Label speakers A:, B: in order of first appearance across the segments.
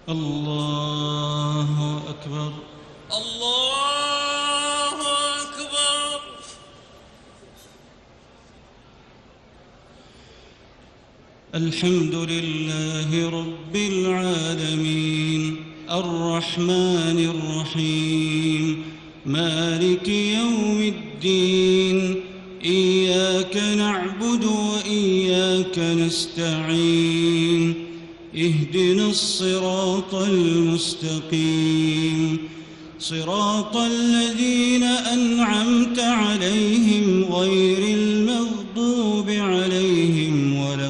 A: الله أكبر.
B: الله أكبر.
A: الحمد لله رب العالمين الرحمن الرحيم مالك يوم الدين إياك نعبد وإياك نستعين اهدنا الصراط المستقيم صراط الذين أنعمت عليهم غير المغضوب عليهم ولا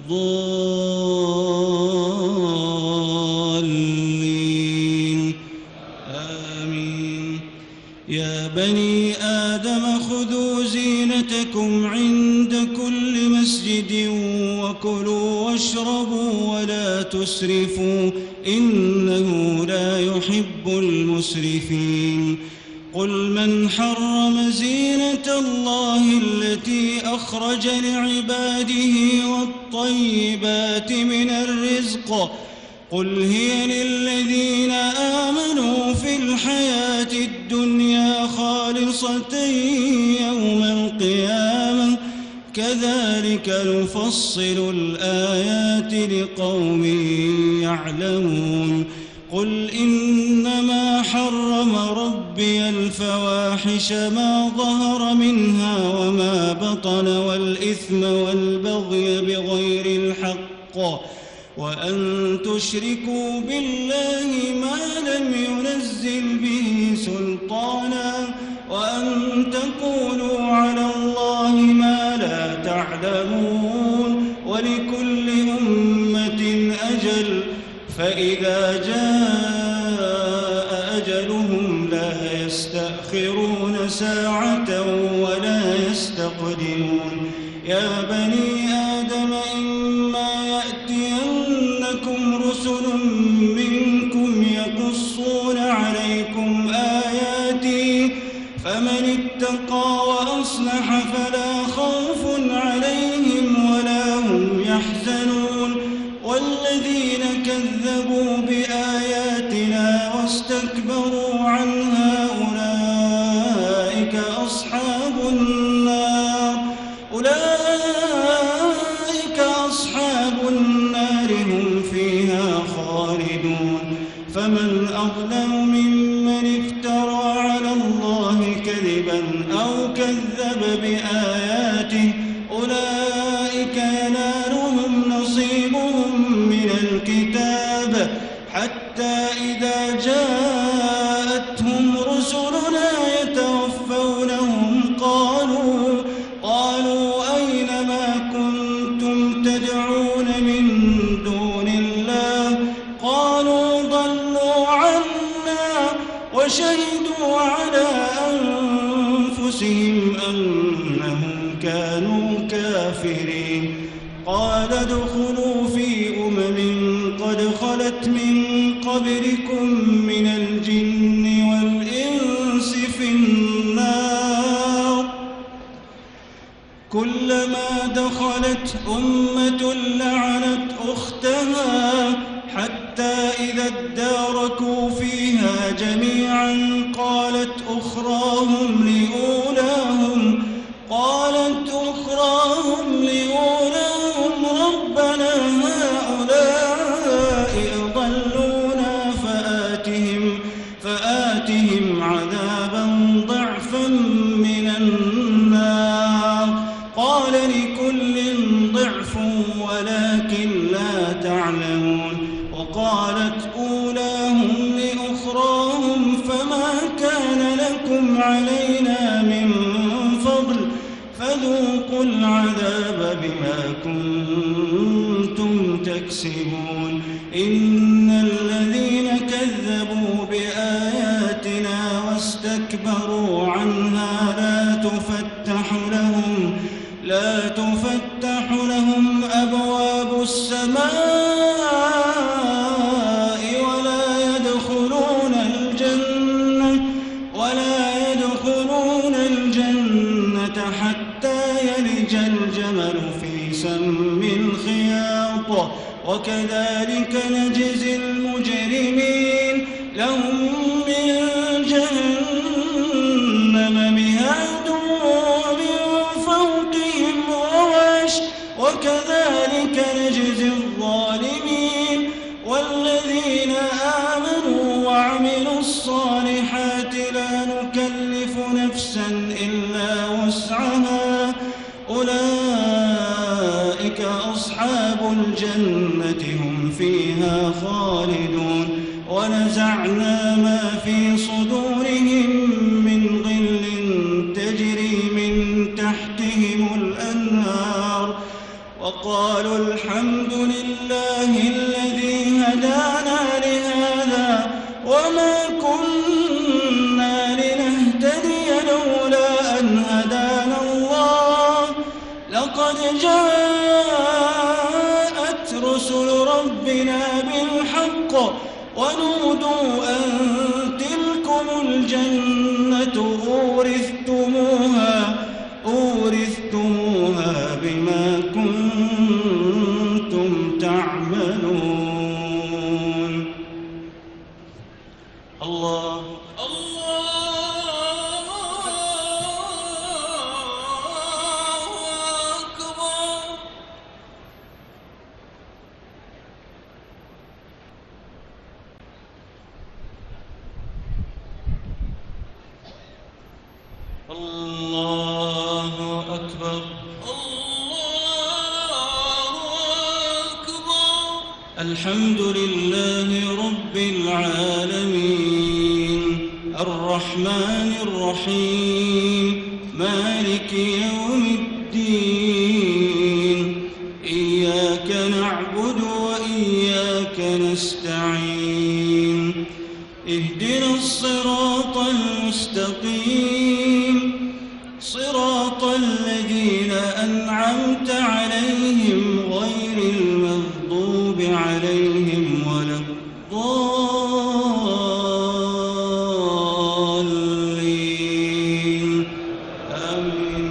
A: الضالين آمين. يا بني آدم خذوا زينتكم عند كل مسجد وكلوا واشربوا ولا تسرفوا إنه لا يحب المسرفين. قل من حرم زينة الله التي أخرج لعباده والطيبات من الرزق قل هي للذين آمنوا في الحياة الدنيا خالصة يوم القيامة كذلك نفصل الآيات لقوم يعلمون. قل إنما حرم ربي الفواحش ما ظهر منها وما بطن والإثم والبغي بغير الحق وأن تشركوا بالله ما لم ينزل به سلطانا وأن تقولوا على الله ما لا تعلمون. ولكل أمة أجل فإذا جاء أجلهم لا يستأخرون ساعة ولا يستقدمون. يا بني آدم إما يأتينكم رسل منكم يقصون عليكم آياتي فمن اتقى وأصلح فلا خوف عليهم ولا هم يحزنون. والذين كذبوا بآياتنا واستكبروا عنها أولئك أصحاب النار هم فيها خالدون. فمن أظلم ممن افترى على الله كذبا أو كذب بآياته أولئك ينالهم نصيبهم من الكتاب حتى إذا جاءتهم رسلنا يتوفونهم قالوا أين ما كنتم تدعون من دون الله قالوا ضلوا عنا وشهدوا على أنفسهم أنهم كانوا كافرين. قال ادخلوا في قد خلت من قبلكم من الجن والإنس في النار كلما دخلت أمة لعنت أختها حتى إذا اداركوا فيها جميعا قالت أخراهم لأولاهم ربنا هؤلاء أضلونا فآتهم عذابا ضعفا من النار. قال لكل ضعف ولكن لا تعلمون. وقالت أولاهم لأخراهم فما كان لكم علينا من فضل فذوقوا العذاب بما كنتم تكسبون. إن الذين كذبوا بآياتنا واستكبروا عنها لا تفتح لهم أبواب السماء ولا يدخلون الجنة حتى يلج الجمل في سم الخياط وكذلك نجزي المجرمين لهم من جهنم مهاد ومن فوقهم غواش وكذلك نجزي الظالمين والذين آمنوا وعملوا الصالحات لا نكلف نفسا إلا وسعها أولئك أصحاب الجنة هم فيها خالدون ونزعنا ما في صدورهم من غل تجري من تحتهم الأنهار وقالوا الحمد لله الذي هدانا لهذا وما كنا لنهتدي لولا أن هدانا الله لقد جاءت رسل ربنا بالحق ونودوا أن تلكم الجنة أورثتموها بما كنتم تعملون. الله الله أكبر.
B: الله أكبر.
A: الحمد لله رب العالمين الرحمن الرحيم مالك يوم الدين إياك نعبد وإياك نستعين اهدنا الصراط المستقيم صراط الذين أنعمت عليهم غير المغضوب عليهم ولا الضالين آمين.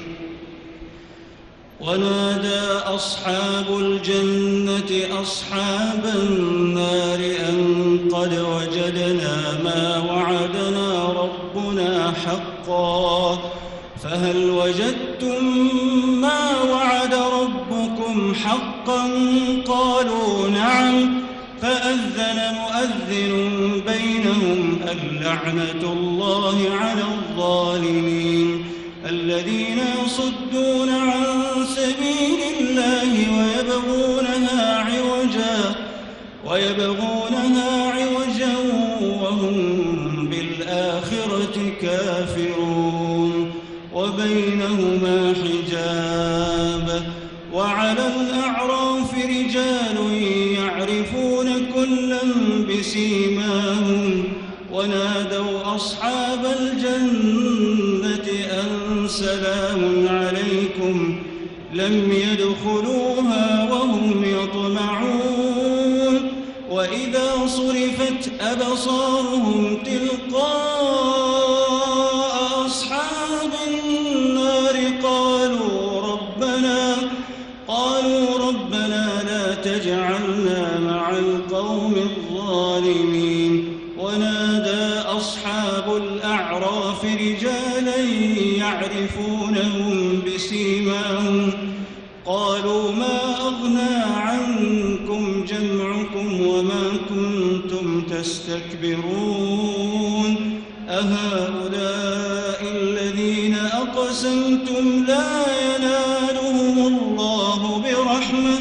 A: ونادى أصحاب الجنة أصحاب النار أن قد وجدنا ما وعدنا ربنا حقا فهل وجدتم ما وعد ربكم حقا قالوا نعم فأذن مؤذن بينهم اللعنة الله على الظالمين الذين يصدون عن سبيل الله ويبغونها عوجا وهم بالآخرة كافرون وبينهما حجاب وعلى الأعراف رجال يعرفون كلا بسيماهم ونادوا أصحاب الجنة أن سلام عليكم لم يدخلوها وهم يطمعون وإذا صرفت أبصارهم تلقاء أصحاب النار قالوا ربنا لا تجعلنا مع القوم الظالمين ونادى أصحاب الأعراف رجالا يعرفونهم بسيماهم قالوا ما أغنى عنكم جمعكم وما كنتم تستكبرون أهؤلاء الذين أقسمتم لا ينالهم الله برحمة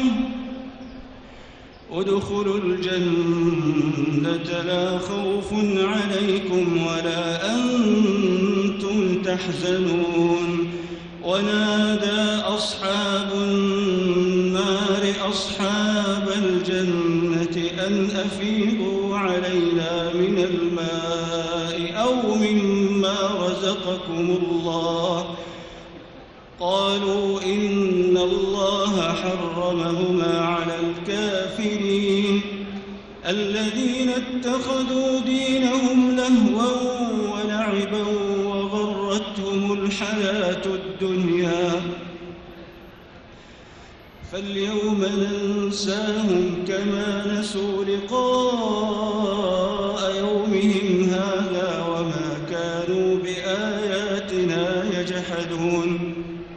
A: ادخلوا الجنة لا خوف عليكم ولا أنتم تحزنون ونادى أصحاب النار أصحاب الجنة أن أفيضوا علينا من الماء أو مما رزقكم الله قالوا إن الله حرمهما على الكافرين الذين اتخذوا دينهم لهوا ولعبا وغرتهم الحياة الدنيا فاليوم ننساهم كما نسوا لقاء يومهم هذا وما كانوا بآياتنا يجحدون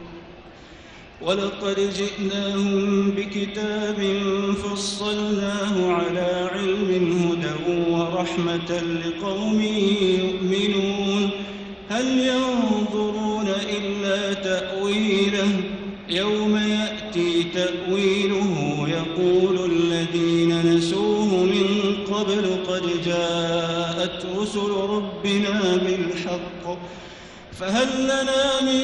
A: ولقد جئناهم بكتاب فصلناه على علم هدى ورحمة لقوم يؤمنون هل ينظرون إلا تأويله يوم يأتي تأويله يقول الذين نسوه من قبل قد جاءت رسل ربنا بالحق فهل لنا من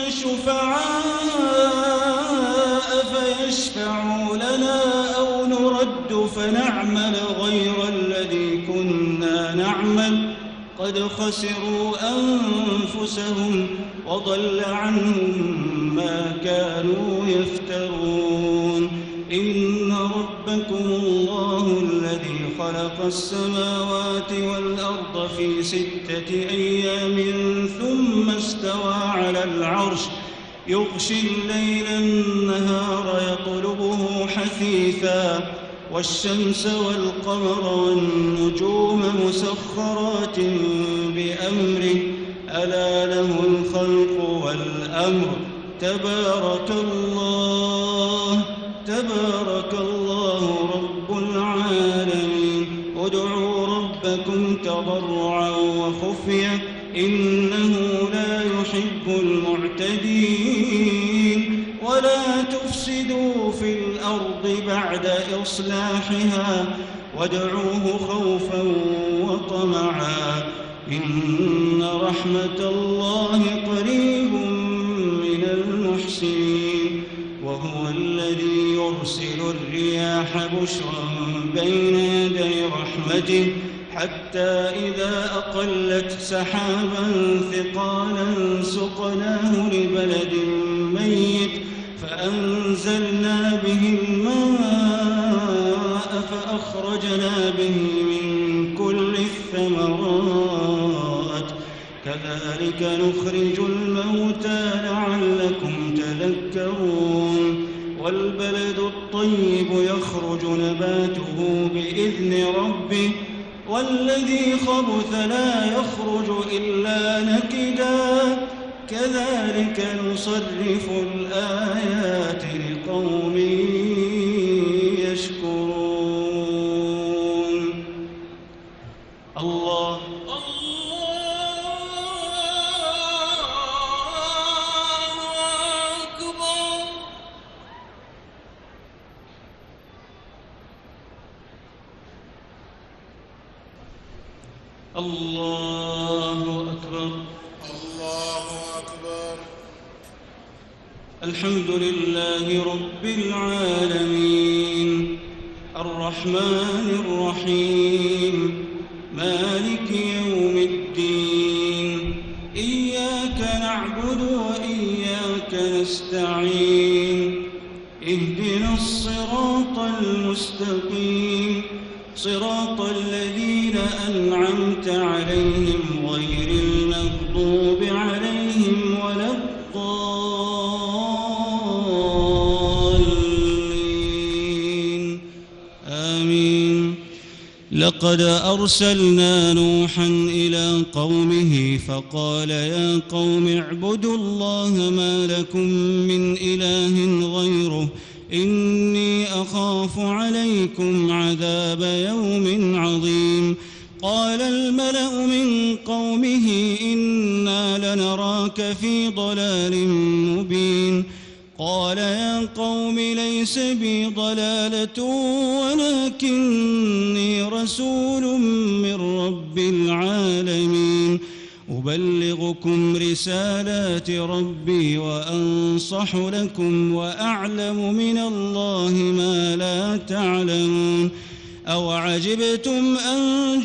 A: شفعاء فيشفعوا لنا أو نرد فنعمل غير الذي كنا نعمل قد خسروا أنفسهم وضل عنهم ما كانوا يفترون إن ربكم الله الذي خلق السماوات والأرض في 6 أيام ثم استوى على العرش يغشي الليل النهار يطلبه حثيثا والشمس والقمر والنجوم مسخرات بأمره ألا له الخلق والأمر تبارك الله رب العالمين ادعوا ربكم تضرعا وخفية إنه لا يحب المعتدين ولا تفسدوا في الأرض بعد إصلاحها وادعوه خوفا وطمعا إن رحمة الله قريب من المحسنين وهو الذي يرسل الرياح بشرا بين يدي رحمته حتى إذا أقلت سحابا ثقالا سقناه لبلد ميت فأنزلنا به الماء فأخرجنا به من كل الثمرات كذلك نخرج الموتى لعلكم تذكرون والبلد الطيب يخرج نباته بإذن ربه والذي خبث لا يخرج إلا نكدا كذلك نصرف الآيات لقوم يشكرون الله
B: أكبر
A: الله أكبر
C: الله أكبر.
A: الحمد لله رب العالمين الرحمن الرحيم مالك يوم الدين إياك نعبد وإياك نستعين اهدنا الصراط المستقيم صراط الذين أنعمت عليهم غير المغضوب عليهم ولا الضالين آمين. لقد أرسلنا نوحا إلى قومه فقال يا قوم اعبدوا الله ما لكم من إله غيره إني أخاف عليكم عذاب يوم عظيم. قال الملأ من قومه إنا لنراك في ضلال مبين. قال يا قوم ليس بي ضلالة ولكني رسول من رب العالمين أبلغكم رسالات ربي وأنصح لكم وأعلم من الله ما لا تعلمون. أوعجبتم أن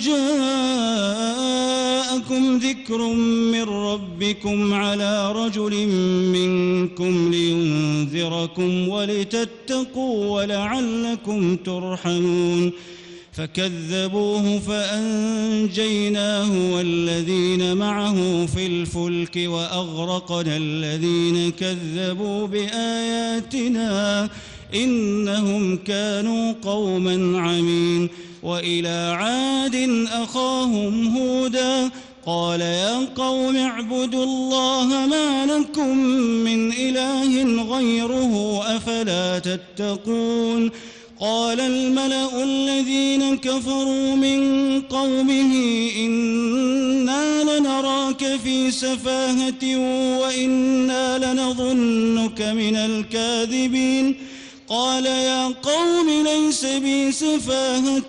A: جاءكم ذكر من ربكم على رجل منكم لينذركم ولتتقوا ولعلكم ترحمون. فكذبوه فأنجيناه والذين معه في الفلك وأغرقنا الذين كذبوا بآياتنا إنهم كانوا قوما عمين وإلى عاد أخاهم هودا قال يا قوم اعبدوا الله ما لكم من إله غيره أفلا تتقون قال الملأ الذين كفروا من قومه إنا لنراك في سفاهة وإنا لنظنك من الكاذبين قال يا قوم ليس بي سفاهة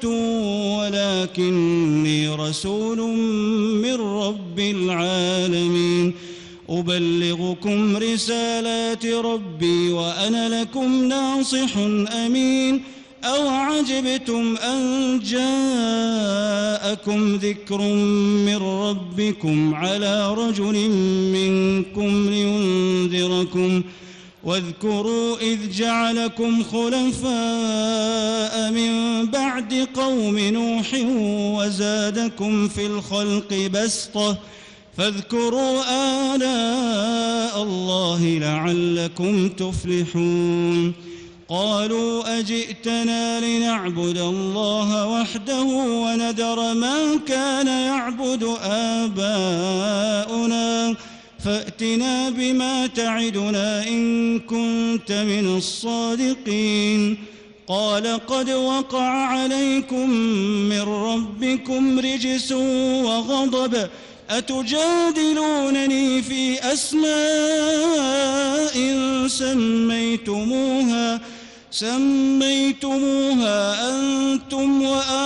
A: ولكني رسول من رب العالمين أبلغكم رسالات ربي وأنا لكم ناصح أمين أوعجبتم أن جاءكم ذكر من ربكم على رجل منكم لينذركم واذكروا إذ جعلكم خلفاء من بعد قوم نوح وزادكم في الخلق بسطة فاذكروا آلاء الله لعلكم تفلحون قالوا أجئتنا لنعبد الله وحده ونذر ما كان يعبد آباؤنا فأتنا بما تعدنا إن كنت من الصادقين قال قد وقع عليكم من ربكم رجس وغضب أتجادلونني في أسماء سميتموها أنتم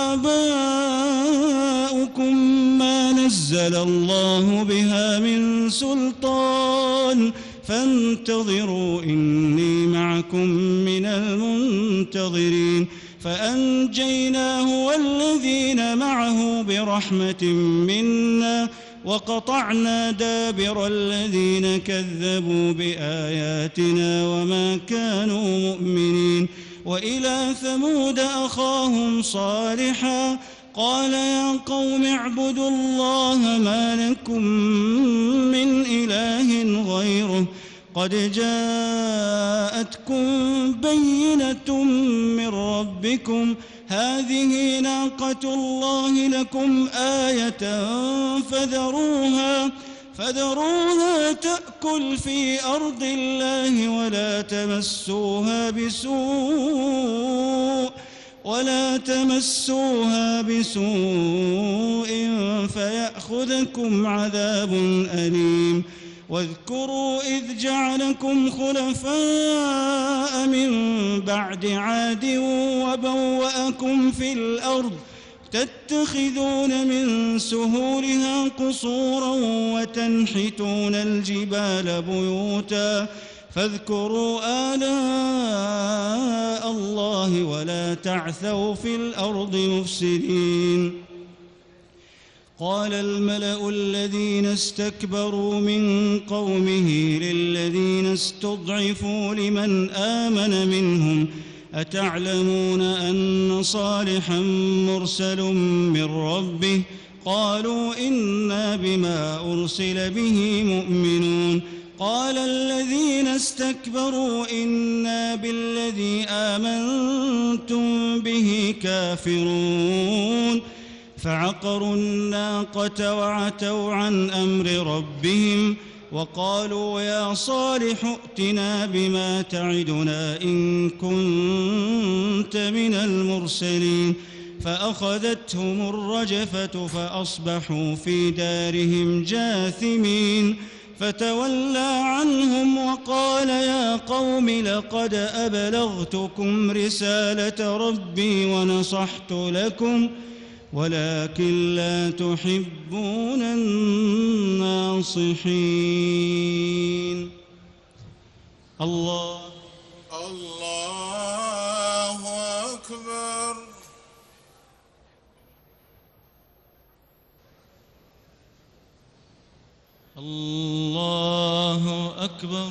A: وآباؤكم ما نزل الله بها من سلطان فانتظروا إني معكم من المنتظرين فأنجيناه والذين معه برحمة منا وقطعنا دابر الذين كذبوا بآياتنا وما كانوا مؤمنين وإلى ثمود أخاهم صالحا قال يا قوم اعبدوا الله ما لكم من إله غيره قد جاءتكم بينة من ربكم هذه ناقة الله لكم آية فذروها تأكل في أرض الله ولا تمسوها بسوء فيأخذكم عذاب أليم واذكروا إذ جعلكم خلفاء من بعد عاد وبوأكم في الأرض تتخذون من سهولها قصورا وتنحتون الجبال بيوتا فاذكروا آلاء الله ولا تعثوا في الأرض مفسدين قال الملأ الذين استكبروا من قومه للذين استضعفوا لمن آمن منهم أتعلمون أن صالحا مرسل من ربه قالوا إنا بما أرسل به مؤمنون قال الذين استكبروا إنا بالذي آمنتم به كافرون فعقروا الناقة وعتوا عن أمر ربهم وقالوا يا صالح ائتنا بما تعدنا إن كنت من المرسلين فأخذتهم الرجفة فأصبحوا في دارهم جاثمين فتولى عنهم وقال يا قوم لقد أبلغتكم رسالة ربي ونصحت لكم ولكن لا تحبون الناصحين الله
C: أكبر
A: الله أكبر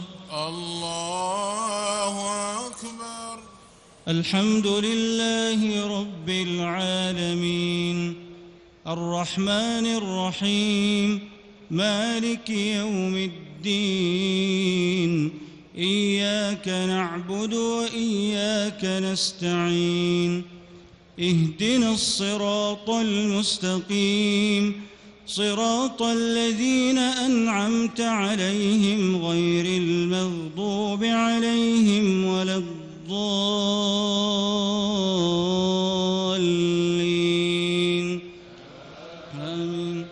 C: الله أكبر
A: الحمد لله رب العالمين الرحمن الرحيم مالك يوم الدين إياك نعبد وإياك نستعين اهدنا الصراط المستقيم صراط الذين أنعمت عليهم غير المغضوب عليهم ولا الضالين آمين.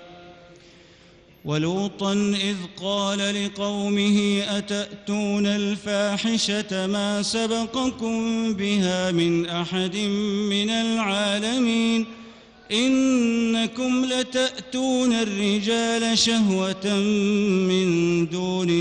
A: ولوطا إذ قال لقومه أتأتون الفاحشة ما سبقكم بها من أحد من العالمين إنكم لتأتون الرجال شهوة من دون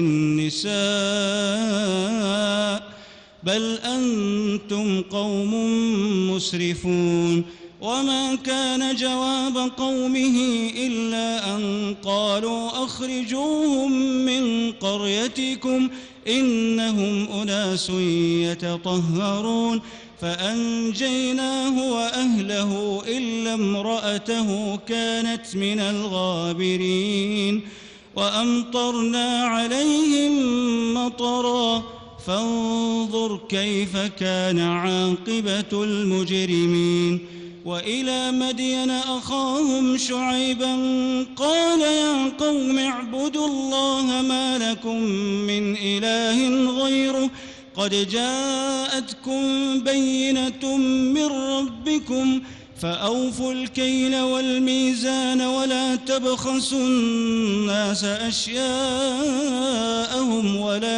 A: النساء بل أنتم قوم مسرفون وما كان جواب قومه إلا أن قالوا أخرجوهم من قريتكم إنهم أناس يتطهرون فأنجيناه وأهله إلا امرأته كانت من الغابرين وأمطرنا عليهم مطرا فانظر كيف كان عاقبة المجرمين وإلى مدين أخاهم شعيبا قال يا قوم اعبدوا الله ما لكم من إله غيره قد جاءتكم بينة من ربكم فأوفوا الكيل والميزان ولا تبخسوا الناس أشياءهم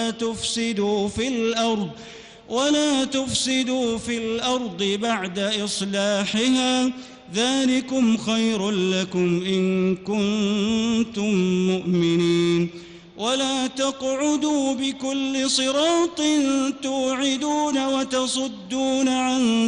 A: ولا تفسدوا في الأرض بعد إصلاحها ذلكم خير لكم إن كنتم مؤمنين ولا تقعدوا بكل صراط توعدون وتصدون عن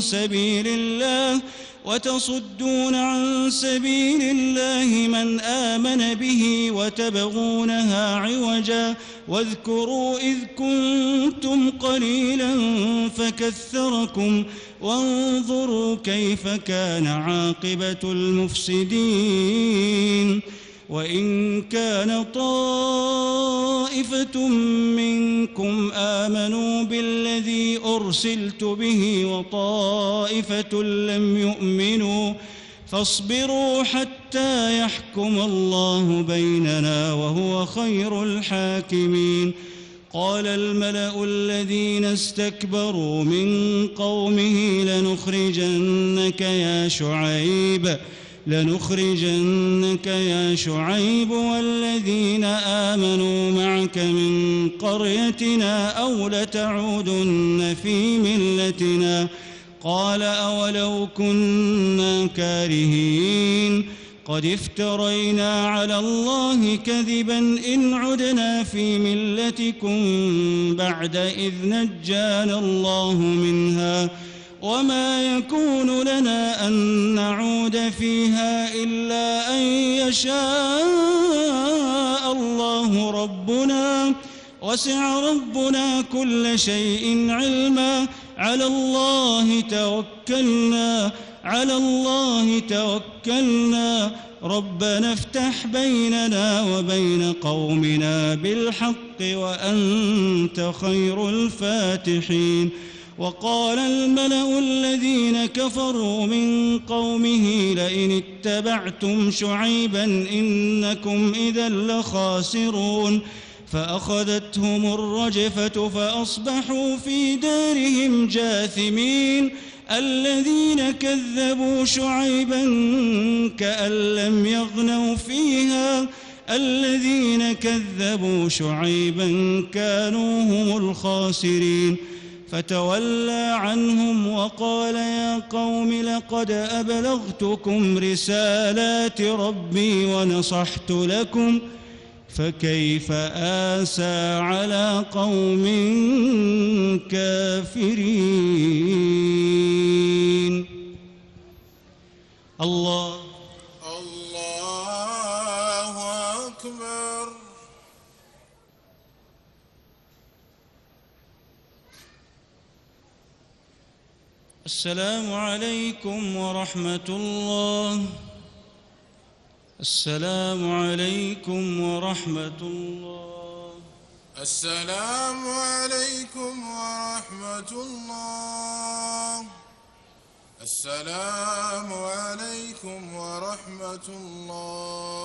A: سبيل الله من آمن به وتبغونها عوجا واذكروا إذ كنتم قليلا فكثركم وانظروا كيف كان عاقبة المفسدين وإن كان طائفة منكم آمنوا بالذي أرسلت به وطائفة لم يؤمنوا فاصبروا حتى يحكم الله بيننا وهو خير الحاكمين قال الملأ الذين استكبروا من قومه لنخرجنك يا شعيب والذين آمنوا معك من قريتنا أو لتعودن في ملتنا قال أولو كنا كارهين قد افترينا على الله كذبا إن عدنا في ملتكم بعد إذ نجانا الله منها وما يكون لنا أن نعود فيها إلا أن يشاء الله ربنا وسع ربنا كل شيء علما على الله توكلنا ربنا افتح بيننا وبين قومنا بالحق وأنت خير الفاتحين وقال الملأ الذين كفروا من قومه لئن اتبعتم شعيبا إنكم إذا لخاسرون فأخذتهم الرجفة فأصبحوا في دارهم جاثمين الذين كذبوا شعيبا كأن لم يغنوا فيها الذين كذبوا شعيبا كانوا هم الخاسرين فتولى عنهم وقال يا قوم لقد أبلغتكم رسالات ربي ونصحت لكم فكيف آسى على قوم كافرين. الله
C: أكبر.
A: السلام عليكم ورحمة الله. السلام عليكم ورحمة الله.
C: السلام عليكم ورحمة الله. السلام عليكم ورحمة الله.